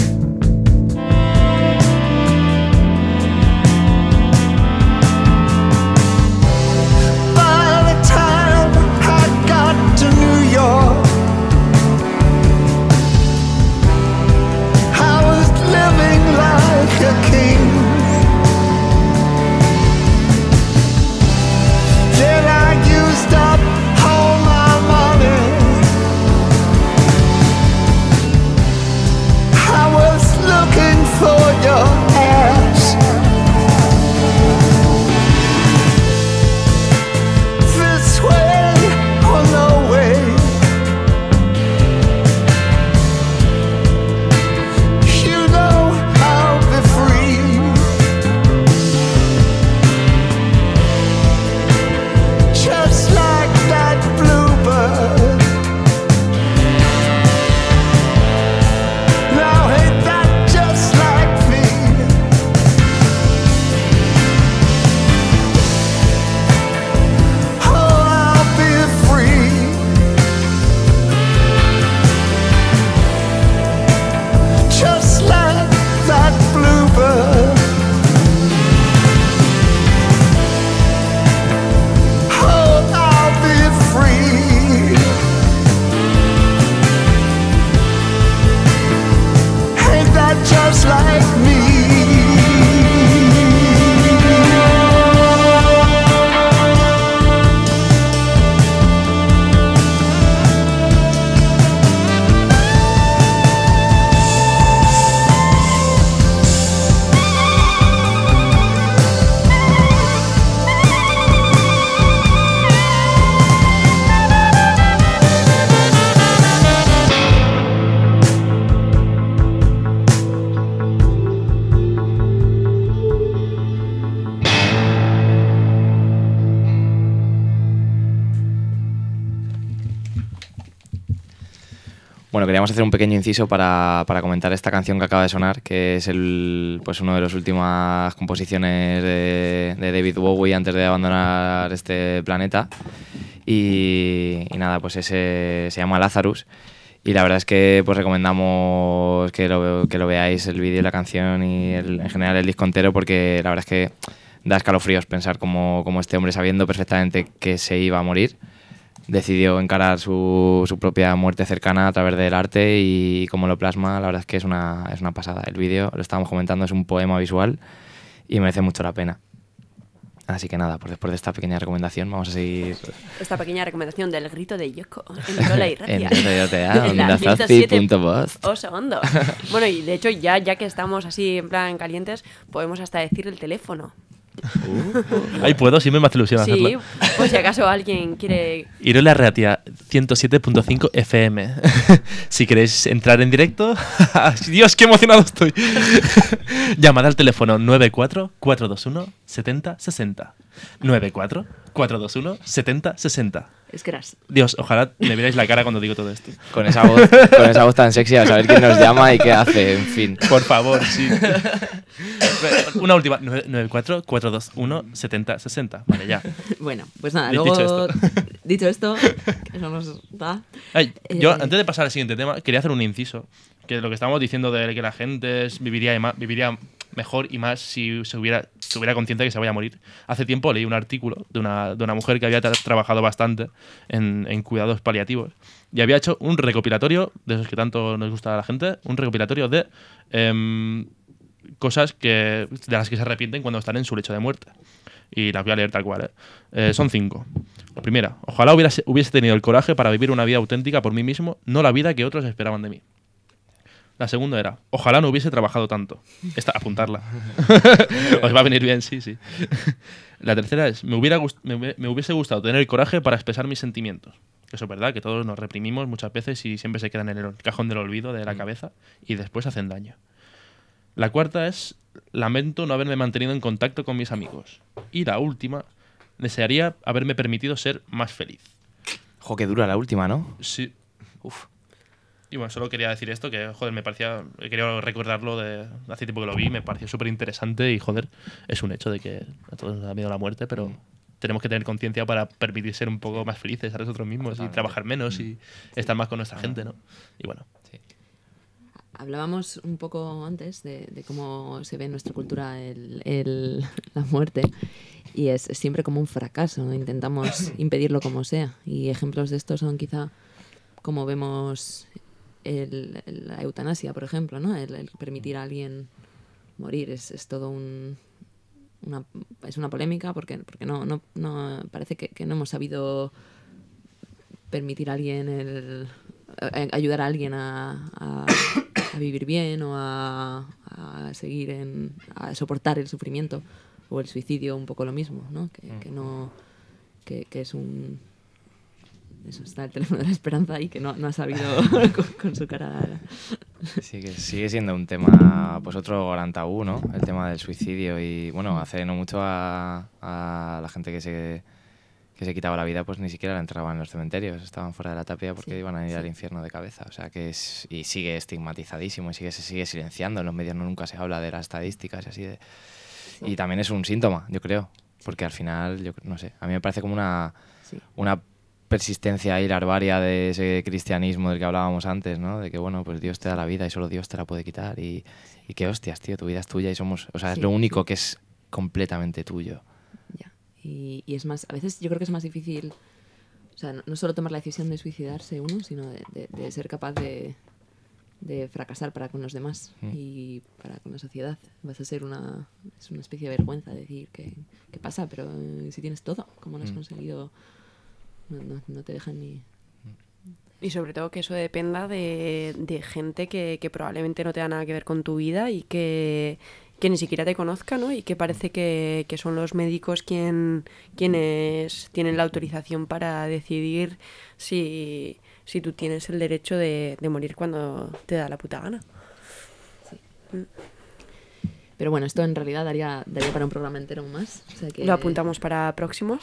Bueno, queríamos hacer un pequeño inciso para, para comentar esta canción que acaba de sonar, que es el, pues uno de las últimas composiciones de, de David Bowie antes de abandonar este planeta. Y, y nada, pues ese se llama Lazarus. Y la verdad es que pues recomendamos que lo, que lo veáis, el vídeo y la canción y el, en general el disco entero, porque la verdad es que da escalofríos pensar cómo, cómo este hombre, sabiendo perfectamente que se iba a morir, decidió encarar su, su propia muerte cercana a través del arte, y cómo lo plasma, la verdad es que es una, es una pasada. El vídeo, lo estábamos comentando, es un poema visual y merece mucho la pena. Así que nada, pues después de esta pequeña recomendación vamos a seguir... Esta pequeña recomendación del grito de Yoko en Irola y Ratia. En Irola y Ratia, Oso hondo. Bueno, y de hecho ya, ya que estamos así en plan calientes, podemos hasta decir el teléfono. Uh. Ahí puedo, siempre me hace ilusión sí, hacerlo. Pues si acaso alguien quiere... Irola Ratia ciento siete punto cinco F M. Si queréis entrar en directo... Dios, qué emocionado estoy. Llamad al teléfono nueve cuatro cuatro dos uno siete cero seis cero. nueve cuatro cuatro dos uno siete cero seis cero. Es gras. Dios, ojalá me vierais la cara cuando digo todo esto. Con esa voz, con esa voz tan sexy, a saber quién nos llama y qué hace, en fin. Por favor, sí. Una última. nueve cuatro cuatro dos uno siete cero seis cero. Vale, ya. Bueno, pues nada, Dicho luego Dicho esto, que eso nos da. Ay, yo, Eh, antes de pasar al siguiente tema, quería hacer un inciso. Que lo que estábamos diciendo de que la gente es- viviría, y ma- viviría mejor y más si se hubiera, se hubiera consciente de que se vaya a morir. Hace tiempo leí un artículo de una, de una mujer que había tra- trabajado bastante en, en cuidados paliativos y había hecho un recopilatorio, de esos que tanto nos gusta a la gente, un recopilatorio de em, cosas que, de las que se arrepienten cuando están en su lecho de muerte. Y las voy a leer tal cual. ¿eh? Eh, son cinco. La primera, ojalá hubiera, hubiese tenido el coraje para vivir una vida auténtica por mí mismo, no la vida que otros esperaban de mí. La segunda era, ojalá no hubiese trabajado tanto. Esta, apuntarla. Os va a venir bien, sí, sí. La tercera es, me, hubiera gust- me, hubie- me hubiese gustado tener el coraje para expresar mis sentimientos. Eso es verdad, que todos nos reprimimos muchas veces y siempre se quedan en el cajón del olvido de la cabeza y después hacen daño. La cuarta es, lamento no haberme mantenido en contacto con mis amigos. Y la última, desearía haberme permitido ser más feliz. Jo, qué dura la última, ¿no? Sí. Uf. Y bueno, solo quería decir esto, que joder, me parecía, quería recordarlo de hace tiempo que lo vi, me pareció súper interesante y joder, es un hecho de que a todos nos da miedo la muerte, pero tenemos que tener conciencia para permitir ser un poco más felices a nosotros mismos Totalmente. y trabajar menos y estar más con nuestra gente, ¿no? Y bueno, Sí. Hablábamos un poco antes de, de cómo se ve en nuestra cultura el, el- la muerte y es, es siempre como un fracaso, ¿no? Intentamos impedirlo como sea y ejemplos de esto son quizá como vemos el- el- la eutanasia, por ejemplo, ¿no? El, el permitir a alguien morir es, es todo un... Una, es una polémica porque, porque no, no, no parece que, que no hemos sabido permitir a alguien el, a- ayudar a alguien a, a- a vivir bien o a, a seguir en a soportar el sufrimiento o el suicidio, un poco lo mismo, ¿no? Que, que no que, que es un eso, está el teléfono de la esperanza y que no, no ha sabido con, con su cara. Sí, que sigue siendo un tema, pues otro gran tabú, ¿no? El tema del suicidio y, bueno, hace no mucho a, a la gente que se, que se quitaba la vida, pues ni siquiera la enterraban en los cementerios, estaban fuera de la tapia porque Sí, iban a ir sí. al infierno de cabeza. O sea que es, y sigue estigmatizadísimo y sigue, se sigue silenciando, en los medios no, nunca se habla de las estadísticas y así de... Y también es un síntoma, yo creo, porque al final, yo no sé, a mí me parece como una, Sí. una persistencia ahí larvaria de ese cristianismo del que hablábamos antes, ¿no? De que, bueno, pues Dios te da la vida y solo Dios te la puede quitar y, y que hostias, tío, tu vida es tuya y somos... O sea, es Sí, lo único sí. que es completamente tuyo. Ya. Y, y es más, a veces yo creo que es más difícil, o sea, no, no solo tomar la decisión de suicidarse uno, sino de, de- de ser capaz de, de fracasar para con los demás Mm. y para con la sociedad. Vas a ser una, es una especie de vergüenza decir que, ¿qué pasa? Pero eh, si tienes todo, ¿cómo lo has Mm. conseguido? No, no, no te dejan ni... Y sobre todo que eso dependa de, de gente que, que probablemente no tenga nada que ver con tu vida y que, que ni siquiera te conozca, ¿no? Y que parece que, que son los médicos quien, quienes tienen la autorización para decidir si, si tú tienes el derecho de, de morir cuando te da la puta gana. Pero bueno, esto en realidad daría, daría para un programa entero más. O sea que... Lo apuntamos para próximos.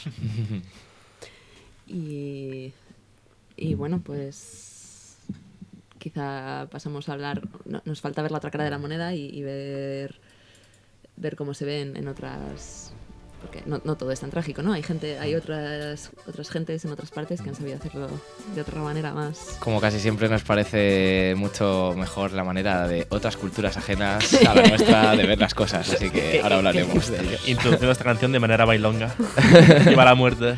Y, y bueno, pues quizá pasamos a hablar, no- nos falta ver la otra cara de la moneda y, y ver, ver cómo se ve en, en otras, porque no, no todo es tan trágico, ¿no? Hay gente, hay otras, otras gentes en otras partes que han sabido hacerlo de otra manera más... Como casi siempre nos parece mucho mejor la manera de otras culturas ajenas a la nuestra de ver las cosas, así que ahora hablaremos de ello. introduciendo esta canción de manera bailonga. Lleva a la muerte.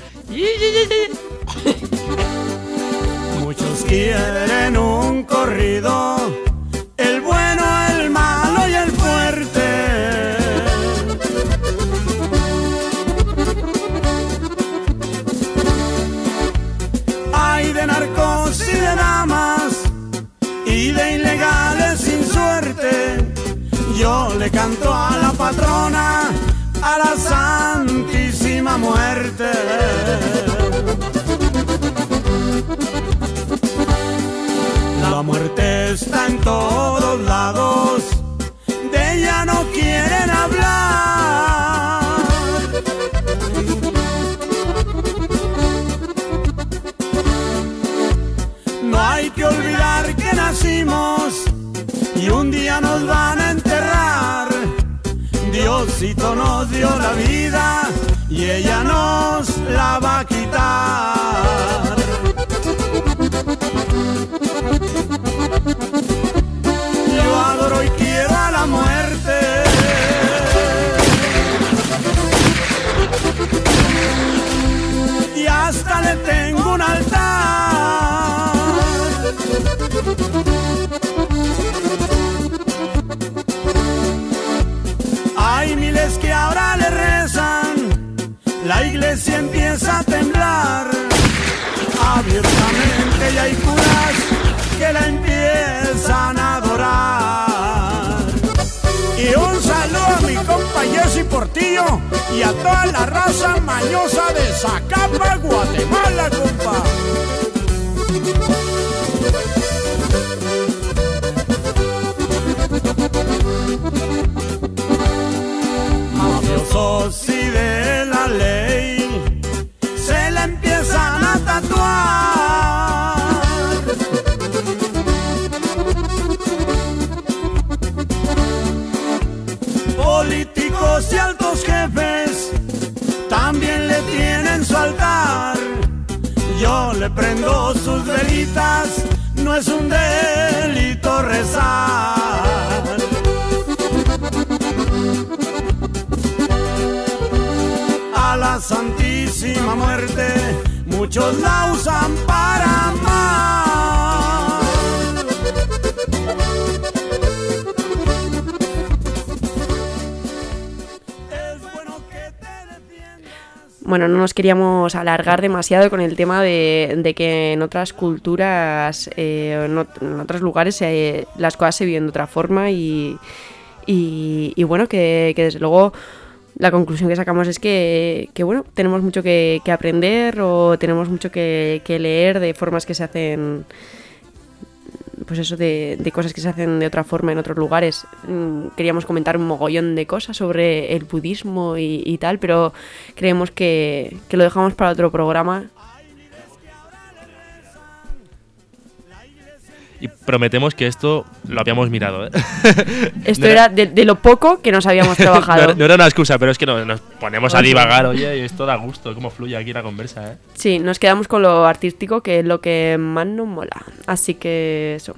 Muchos quieren un corrido, el bueno, el malo y el fuerte. Hay de narcos y de damas y de ilegales sin suerte. Yo le canto a la patrona, a la Santísima Muerte. La muerte está en todos lados, de ella no quieren hablar. No hay que olvidar que nacimos y un día nos van a enterrar. Diosito nos dio la vida y ella nos la va a quitar. Yo adoro y quiero a la muerte, y hasta le tengo un altar. Hay miles que ahora le rezan, la iglesia empieza a temblar. Abiertamente ya hay curas que la empiezan a adorar. Y un saludo a mi compa Jesse Portillo y a toda la raza mañosa de Zacapa, Guatemala, compa. Mafiosos y de la ley se la empiezan a tatuar. Políticos y altos jefes también le tienen su altar. Yo le prendo sus velitas, no es un delito rezar. A la Santísima Muerte muchos la usan para amar. Es bueno que te defiendas. Bueno, no nos queríamos alargar demasiado con el tema de, de que en otras culturas, eh, en, ot- en otros lugares, eh, las cosas se viven de otra forma y, y, y bueno, que, que desde luego la conclusión que sacamos es que, que bueno, tenemos mucho que, que aprender o tenemos mucho que, que leer de formas que se hacen, pues eso, de, de cosas que se hacen de otra forma en otros lugares. Mm, Queríamos comentar un mogollón de cosas sobre el budismo y, y tal, pero creemos que, que lo dejamos para otro programa. Y prometemos que esto lo habíamos mirado, ¿eh? Esto No era de, de lo poco que nos habíamos no, trabajado. era, no era una excusa, pero es que no- nos ponemos a divagar, oye, y esto da gusto, cómo fluye aquí la conversa, ¿eh? Sí, nos quedamos con lo artístico, que es lo que más nos mola. Así que eso.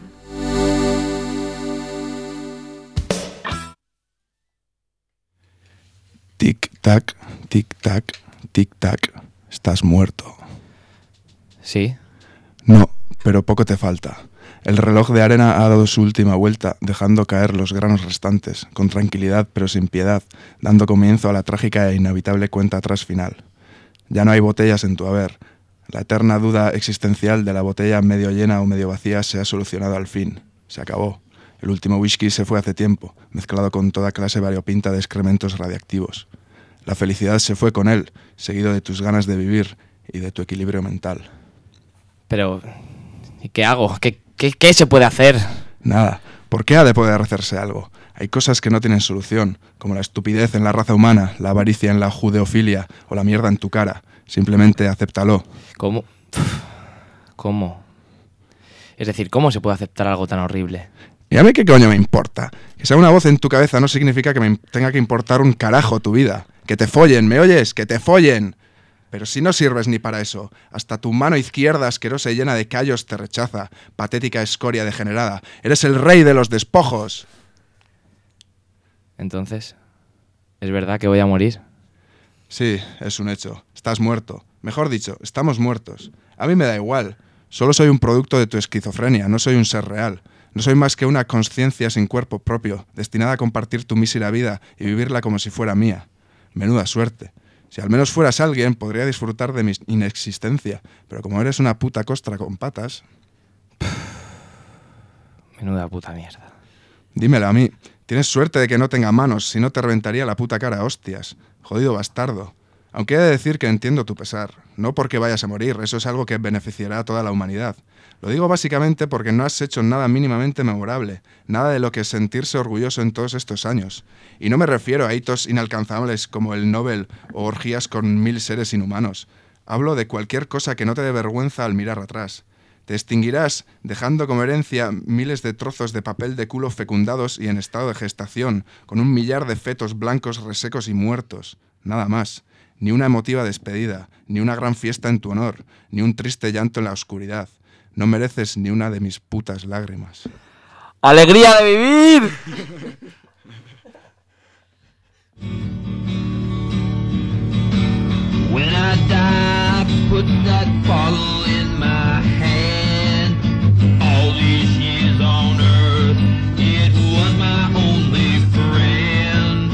Tic-tac, tic-tac, tic-tac. Estás muerto. Sí. No, pero poco te falta. El reloj de arena ha dado su última vuelta, dejando caer los granos restantes, con tranquilidad pero sin piedad, dando comienzo a la trágica e inevitable cuenta atrás final. Ya no hay botellas en tu haber. La eterna duda existencial de la botella medio llena o medio vacía se ha solucionado al fin. Se acabó. El último whisky se fue hace tiempo, mezclado con toda clase variopinta de excrementos radiactivos. La felicidad se fue con él, seguido de tus ganas de vivir y de tu equilibrio mental. Pero, ¿y qué hago? ¿Qué, qué, qué se puede hacer? Nada. ¿Por qué ha de poder hacerse algo? Hay cosas que no tienen solución, como la estupidez en la raza humana, la avaricia en la judeofilia o la mierda en tu cara. Simplemente acéptalo. ¿Cómo? ¿Cómo? Es decir, ¿cómo se puede aceptar algo tan horrible? ¿Y a mí qué coño me importa? Que sea una voz en tu cabeza no significa que me tenga que importar un carajo tu vida. Que te follen, ¿me oyes? ¡Que te follen! Pero si no sirves ni para eso, hasta tu mano izquierda asquerosa y llena de callos te rechaza, patética escoria degenerada. Eres el rey de los despojos. Entonces, ¿es verdad que voy a morir? Sí, es un hecho. Estás muerto. Mejor dicho, estamos muertos. A mí me da igual. Solo soy un producto de tu esquizofrenia, no soy un ser real. No soy más que una consciencia sin cuerpo propio, destinada a compartir tu mísera vida y vivirla como si fuera mía. Menuda suerte. Si al menos fueras alguien, podría disfrutar de mi inexistencia. Pero como eres una puta costra con patas... Menuda puta mierda. Dímelo a mí. Tienes suerte de que no tenga manos, si no te reventaría la puta cara a hostias. Jodido bastardo. Aunque he de decir que entiendo tu pesar. No porque vayas a morir, eso es algo que beneficiará a toda la humanidad. Lo digo básicamente porque no has hecho nada mínimamente memorable, nada de lo que sentirse orgulloso en todos estos años. Y no me refiero a hitos inalcanzables como el Nobel o orgías con mil seres inhumanos. Hablo de cualquier cosa que no te dé vergüenza al mirar atrás. Te extinguirás dejando como herencia miles de trozos de papel de culo fecundados y en estado de gestación, con un millar de fetos blancos resecos y muertos. Nada más. ni una emotiva despedida, ni una gran fiesta en tu honor, ni un triste llanto en la oscuridad. No mereces ni una de mis putas lágrimas. ¡Alegría de vivir! When I die, put that bottle in my hand. All these years on earth, it was my only friend.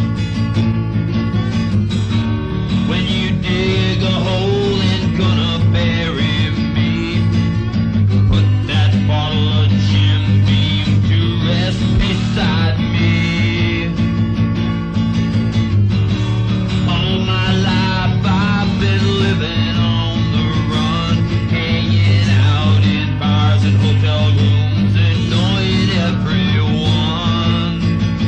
When you dig a hole and gonna bury me, put that bottle of Jim Beam to rest beside me. All my life I've been living on the run, hanging out in bars and hotel rooms, annoying everyone.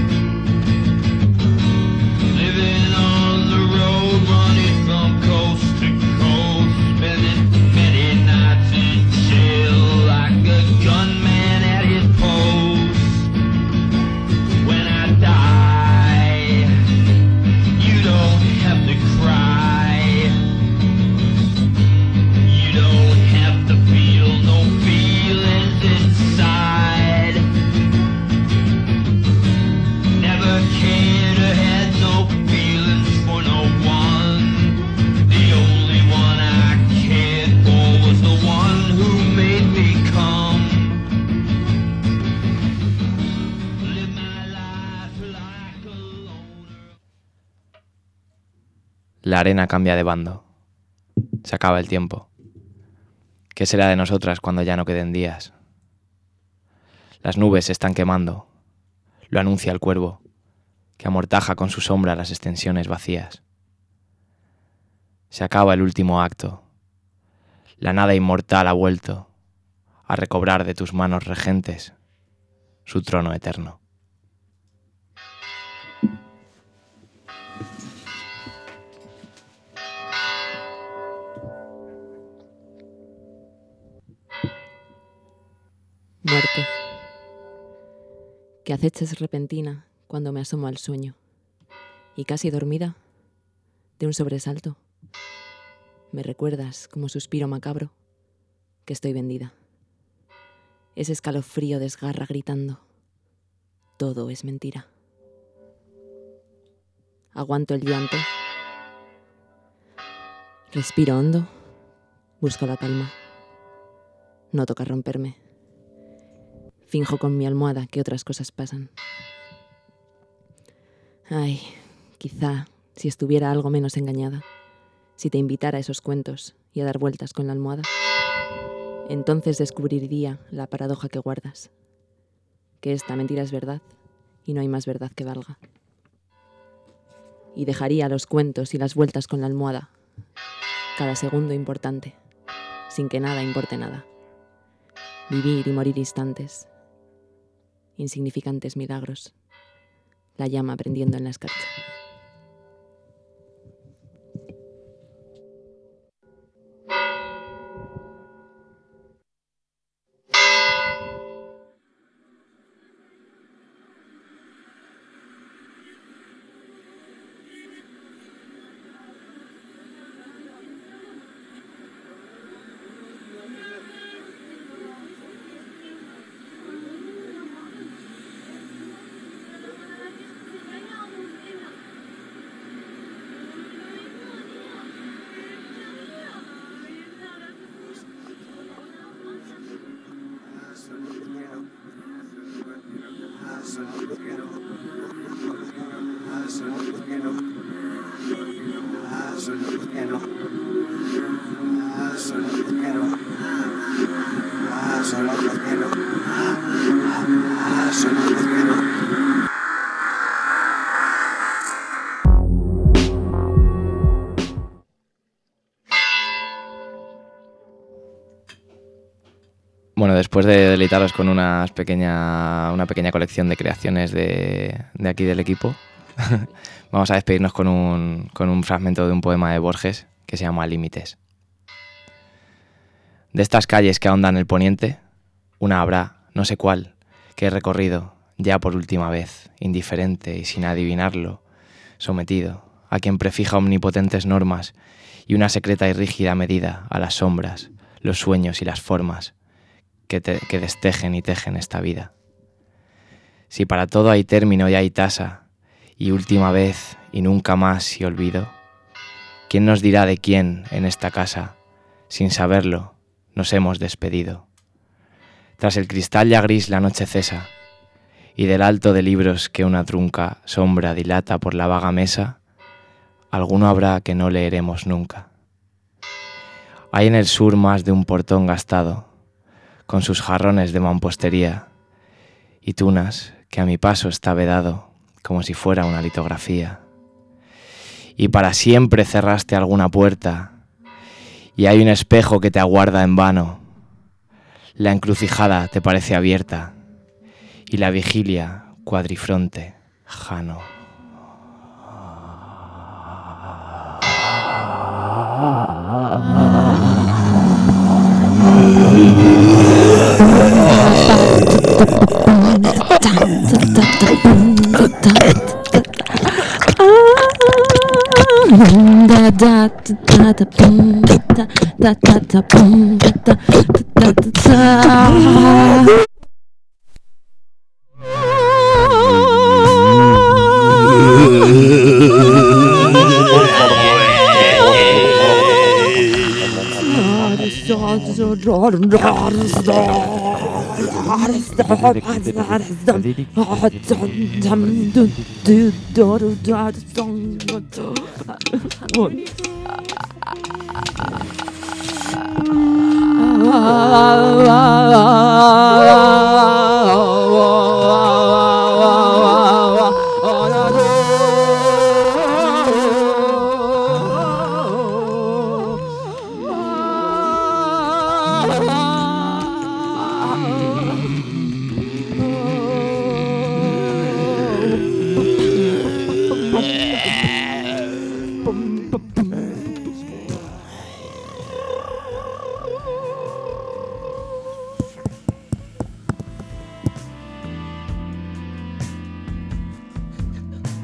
Living on the road, running from coast to coast, spending many nights in jail like a gunman at his post. When I die, you don't have to cry. You don't have to feel no feelings inside. Never cared or had no feelings for no one. The only one I cared for was the one who made me come. Live my life like a loner. La arena cambia de bando. Se acaba el tiempo. ¿Qué será de nosotras cuando ya no queden días? Las nubes se están quemando. Lo anuncia el cuervo, que amortaja con su sombra las extensiones vacías. Se acaba el último acto. La nada inmortal ha vuelto a recobrar de tus manos regentes su trono eterno. Muerte, que aceches repentina cuando me asomo al sueño, y casi dormida, de un sobresalto, me recuerdas como suspiro macabro que estoy vendida. Ese escalofrío desgarra gritando, todo es mentira. Aguanto el llanto, respiro hondo, busco la calma, no toca romperme. Finjo con mi almohada que otras cosas pasan. Ay, quizá si estuviera algo menos engañada, si te invitara a esos cuentos y a dar vueltas con la almohada, entonces descubriría la paradoja que guardas, que esta mentira es verdad y no hay más verdad que valga. Y dejaría los cuentos y las vueltas con la almohada, cada segundo importante, sin que nada importe nada. Vivir y morir instantes, insignificantes milagros, la llama prendiendo en la escarcha. Bueno, después de deleitaros con unas pequeña, una pequeña colección de creaciones de, de aquí del equipo, vamos a despedirnos con un, con un fragmento de un poema de Borges que se llama Límites. De estas calles que ahondan el poniente, una habrá, no sé cuál, que he recorrido ya por última vez, indiferente y sin adivinarlo, sometido a quien prefija omnipotentes normas y una secreta y rígida medida a las sombras, los sueños y las formas que, te, que destejen y tejen esta vida. Si para todo hay término y hay tasa, y última vez y nunca más y olvido, ¿quién nos dirá de quién en esta casa, sin saberlo, nos hemos despedido? Tras el cristal ya gris la noche cesa, y del alto de libros que una trunca sombra dilata por la vaga mesa, alguno habrá que no leeremos nunca. Hay en el sur más de un portón gastado, con sus jarrones de mampostería, y tunas que a mi paso está vedado, como si fuera una litografía. Y para siempre cerraste alguna puerta, y hay un espejo que te aguarda en vano. La encrucijada te parece abierta, y la vigilia cuadrifronte, jano.